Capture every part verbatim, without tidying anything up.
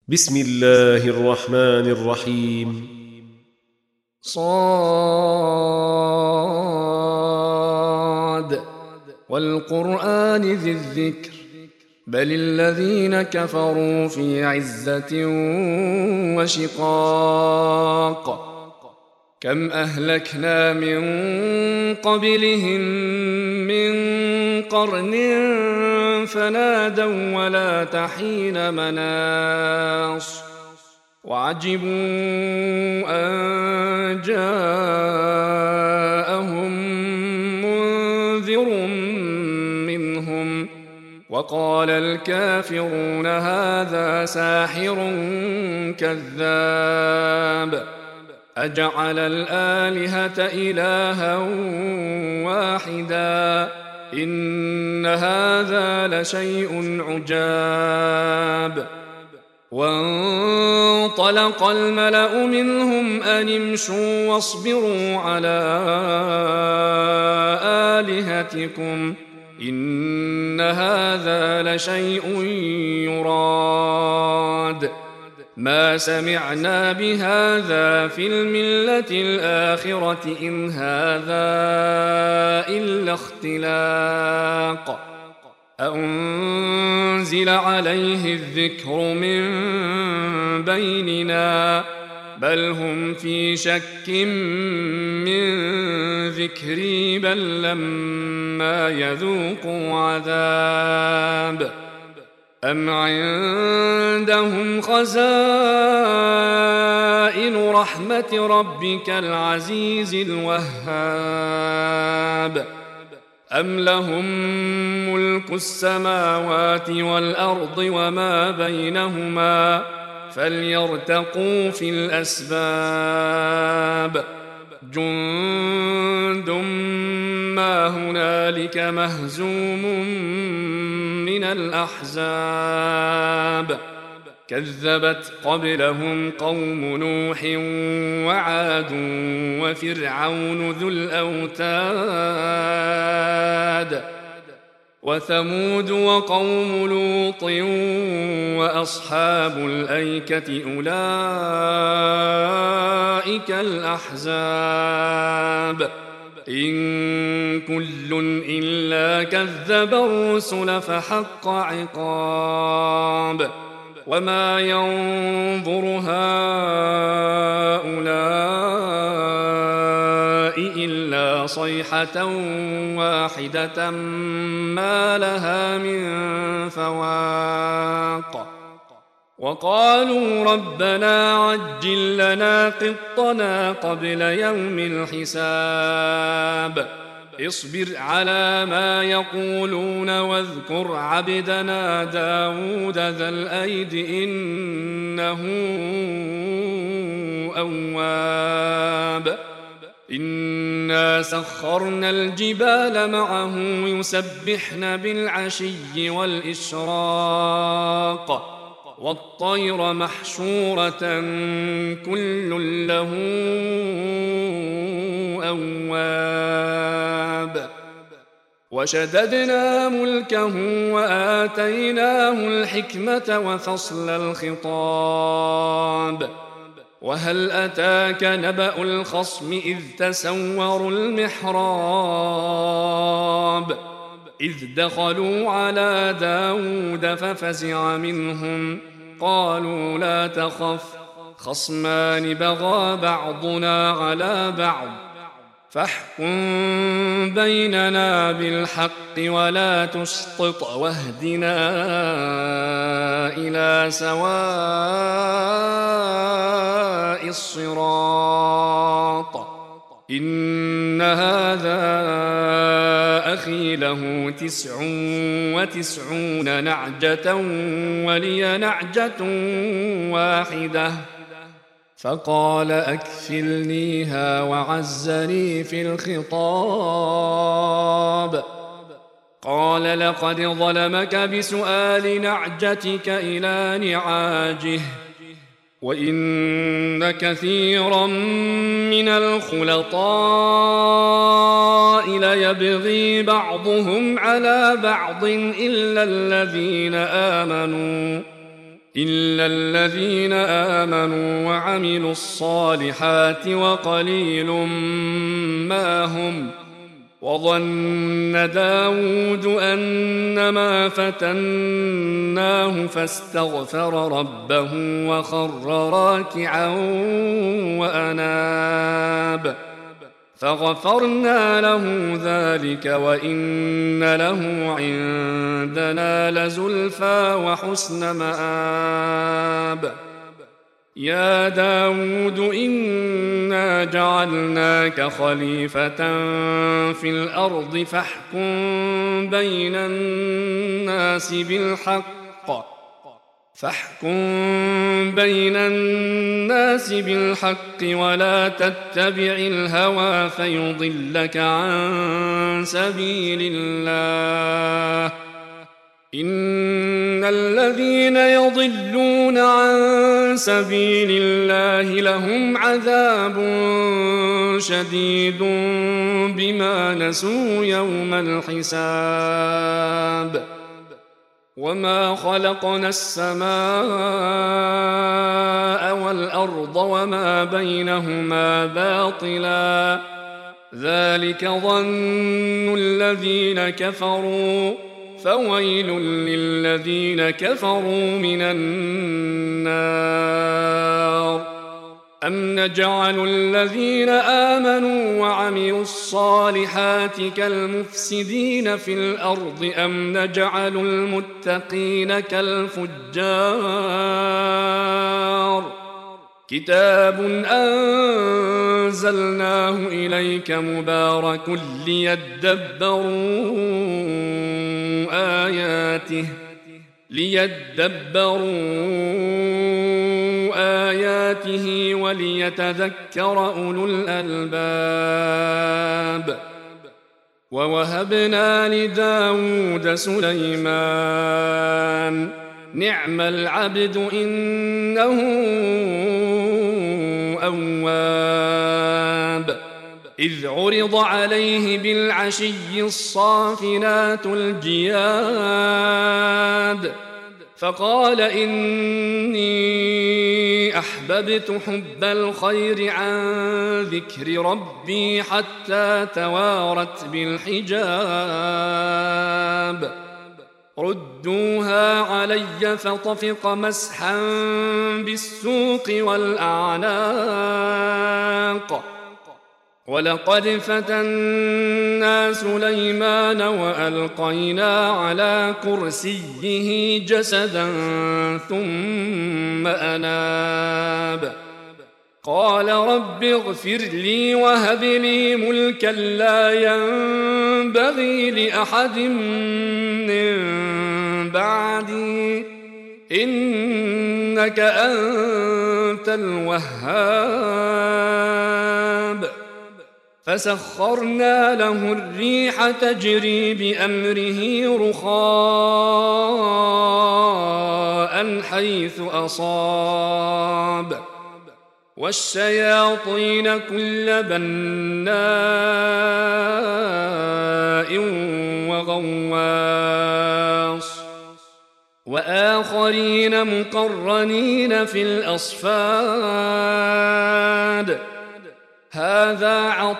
بسم الله الرحمن الرحيم. صاد والقرآن ذي الذكر بل الذين كفروا في عزة وشقاق كم أهلكنا من قبلهم من قرن فنادوا ولا تحين مناص وعجبوا أن جاءهم منذر منهم وقال الكافرون هذا ساحر كذاب أجعل الآلهة إلها واحدا إن هذا لشيء عجاب. وانطلق الملأ منهم أن امشوا واصبروا على آلهتكم إن هذا لشيء يراد ما سمعنا بهذا في الملة الآخرة إن هذا إلا اختلاق أأنزل عليه الذكر من بيننا بل هم في شك من ذكري بل لما يذوقوا عذاب أم عندهم خزائن رحمة ربك العزيز الوهاب أم لهم ملك السماوات والأرض وما بينهما فليرتقوا في الأسباب جند ما هنالك مهزوم من الأحزاب كذبت قبلهم قوم نوح وعاد وفرعون ذو الأوتاد وثمود وقوم لوط وأصحاب الأيكة أولئك الأحزاب إن كل إلا كذب الرسل فحق عقاب وما ينظر هؤلاء إلا صيحة واحدة ما لها من فواق وقالوا ربنا عجل لنا قطنا قبل يوم الحساب اصبر على ما يقولون واذكر عبدنا داود ذا الأيد إنه أواب إنا سخرنا الجبال معه يسبحن بالعشي والإشراق والطير محشورة كل له أواب وشددنا ملكه وآتيناه الحكمة وفصل الخطاب وهل أتاك نبأ الخصم إذ تسوروا المحراب إذ دخلوا على داود ففزع منهم قالوا لا تخف خصمان بغى بعضنا على بعض فاحكم بيننا بالحق ولا تشطط واهدنا إلى سواء الصراط إن هذا أخي له تسع وتسعون نعجة ولي نعجة واحدة فقال أكفلنيها وعزني في الخطاب قال لقد ظلمك بسؤال نعجتك إلى نعاجه وإن كثيرا من الخلطاء ليبغي بعضهم على بعض إلا الذين آمنوا إلا الذين آمنوا وعملوا الصالحات وقليل ما هم. وظن داود أنما فتناه فاستغفر ربه وخر راكعا وأناب فغفرنا له ذلك وإن له عندنا لزلفى وحسن مآب. يا داود إنا جعلناك خليفة في الأرض فاحكم بين الناس بالحق فاحكم بين الناس بالحق ولا تتبع الهوى فيضلك عن سبيل الله. إن الذين يضلون عن سبيل الله لهم عذاب شديد بما نسوا يوم الحساب. وما خلقنا السماء والأرض وما بينهما باطلا ذلك ظن الذين كفروا فويل للذين كفروا من النار. أم نجعل الذين آمنوا وعملوا الصالحات كالمفسدين في الأرض أم نجعل المتقين كالفجار. كتاب أنزلناه إليك مبارك ليدبروا آياته ليدبروا آياته وليتذكر أولو الألباب. ووهبنا لداود سليمان نعم العبد إنه أواب. إذ عرض عليه بالعشي الصافنات الجياد فقال إني أحببت حب الخير عن ذكر ربي حتى توارت بالحجاب. ردوها علي فطفق مسحا بالسوق والأعناق. ولقد فتنا سليمان وألقينا على كرسيه جسدا ثم أناب قال رب اغفر لي وهب لي ملكا لا ينبغي لأحد من بعدي إنك أنت الوهاب. فسخرنا له الريح تجري بأمره رخاء حيث أصاب والشياطين كل بناء وغواص وآخرين مقرنين في الأصفاد. هذا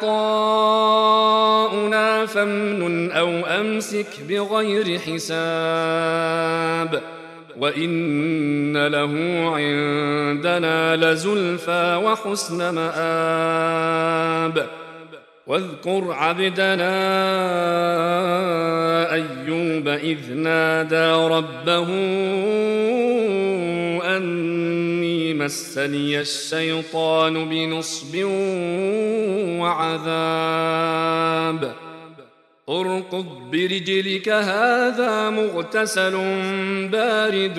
عطاؤنا فامنن أو أمسك بغير حساب وإن له عندنا لزلفى وحسن مآب. واذكر عبدنا أيوب إذ نادى ربه أني مسني الشيطان بنصب وعذاب. اركض برجلك هذا مغتسل بارد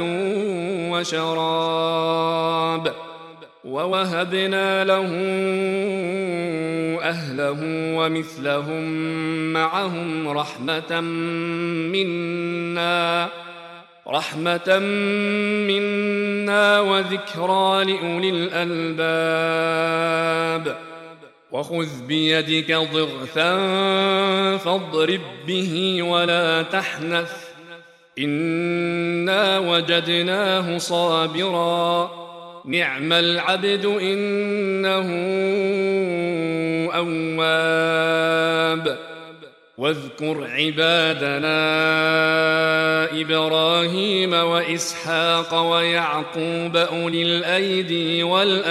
وشراب. ووهبنا له أهله ومثلهم معهم رحمة منا رحمة منا وذكرى لأولي الألباب. وخذ بيدك ضغثا فاضرب به ولا تحنث إنا وجدناه صابرا نعم العبد إنه أواب. واذكر عبادنا إبراهيم وإسحاق ويعقوب أولي الأيدي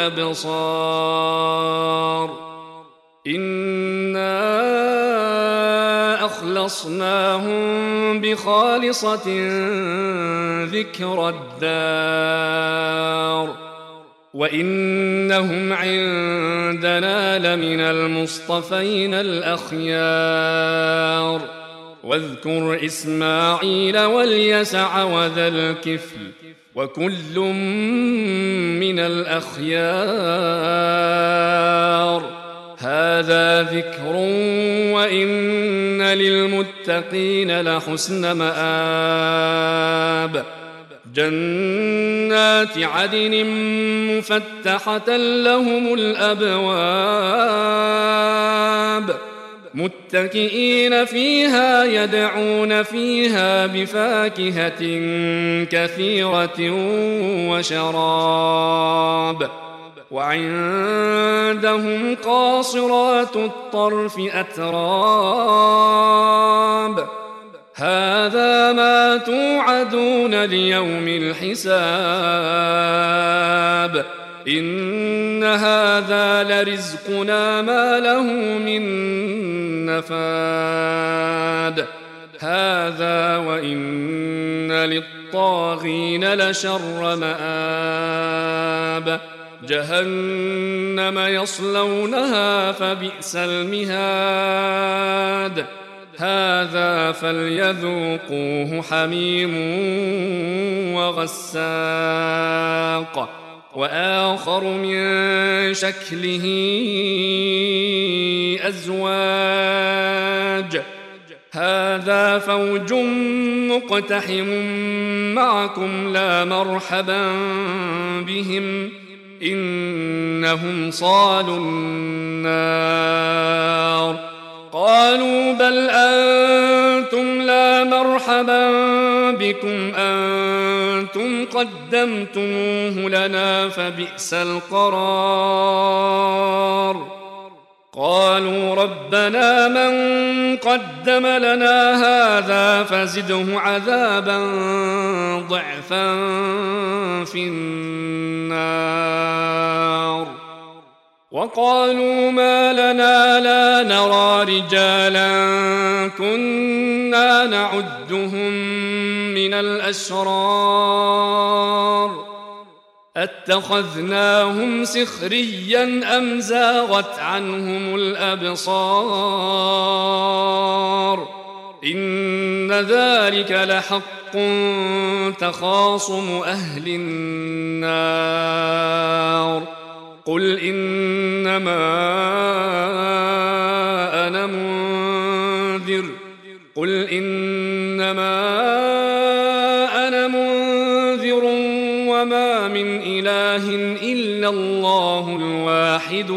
والأبصار إنا أخلصناهم بخالصة ذكر الدار وإنهم عندنا لمن المصطفين الأخيار. واذكر إسماعيل واليسع وذا الكفل وكل من الأخيار. هذا ذكر وإن للمتقين لحسن مآب. جنات عدن مفتحة لهم الأبواب متكئين فيها يدعون فيها بفاكهة كثيرة وشراب. وعندهم قاصرات الطرف أتراب. هذا ما توعدون ليوم الحساب إن هذا لرزقنا ما له من نفاد. هذا وإن للطاغين لشر مآب. جهنم يصلونها فبئس المهاد. هذا فليذوقوه حميم وغساق وآخر من شكله أزواج. هذا فوج مقتحم معكم لا مرحبا بهم إنهم صالوا النار. قالوا بل أنتم لا مرحبا بكم أنتم قدمتموه لنا فبئس القرار. قالوا ربنا من قدم لنا هذا فزده عذابا ضعفا في النار. وقالوا ما لنا لا نرى رجالا كنا نعدهم من الأشرار أتخذناهم سخريا أم زاغت عنهم الأبصار إن ذلك لحق تخاصم أهل النار. قل إنما أنا منذر قل إنما أنا منذر وما من إله إلا الله الواحد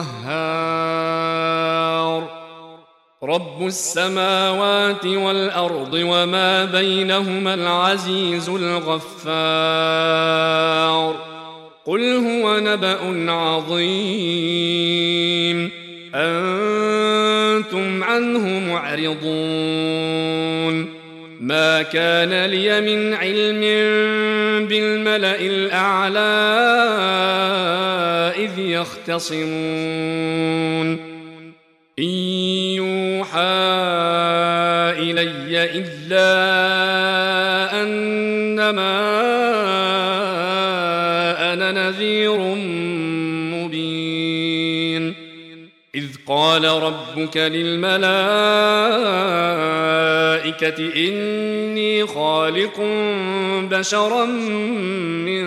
القهار. رب السماوات والأرض وما بينهما العزيز الغفار. قل هو نبأ عظيم أنتم عنه معرضون. ما كان لي من علم بالملأ الأعلى إذ يختصمون إن يوحى إلي إلا أنما أنا نذير مبين. إذ قال ربك للملائكة إني خالق بشرا من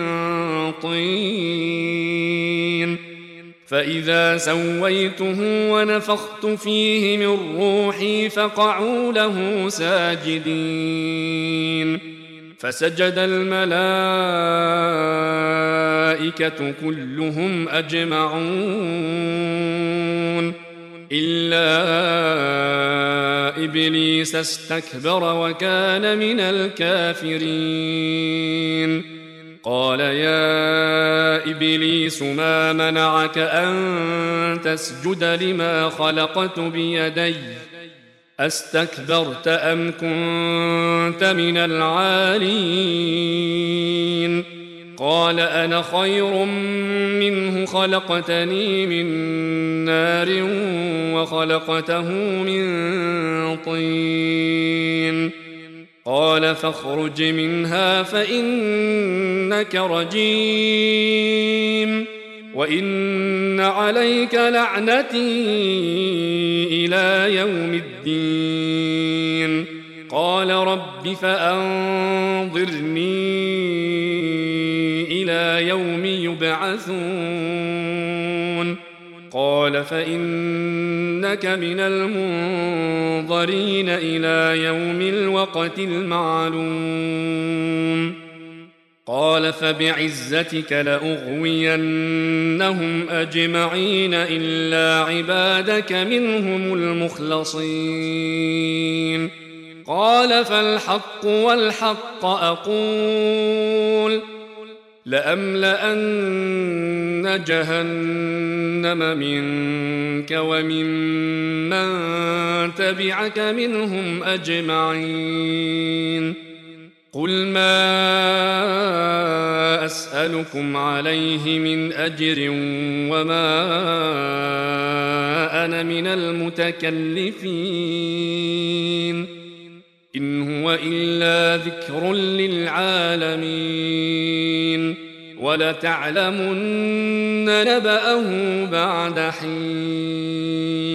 طين فإذا سويته ونفخت فيه من روحي فقعوا له ساجدين. فسجد الملائكة كلهم أجمعون إلا إبليس استكبر وكان من الكافرين قال يا إبليس ما منعك أن تسجد لما خلقت بيدي أستكبرت أم كنت من العالين قال أنا خير منه خلقتني من نار وخلقته من طين قال فاخرج منها فإنك رجيم وإن عليك لعنتي إلى يوم الدين قال رب فأنظرني إلى يوم يبعثون قال فإنك من المنظرين إلى يوم الوقت المعلوم قال فبعزتك لأغوينهم أجمعين إلا عبادك منهم المخلصين قال فالحق والحق أقول لأملأن جهنم منك وممن تبعك منهم أجمعين قل ما أسألكم عليه من أجر وما أنا من المتكلفين إن هو إلا ذكر للعالمين ولتعلمن نبأه بعد حين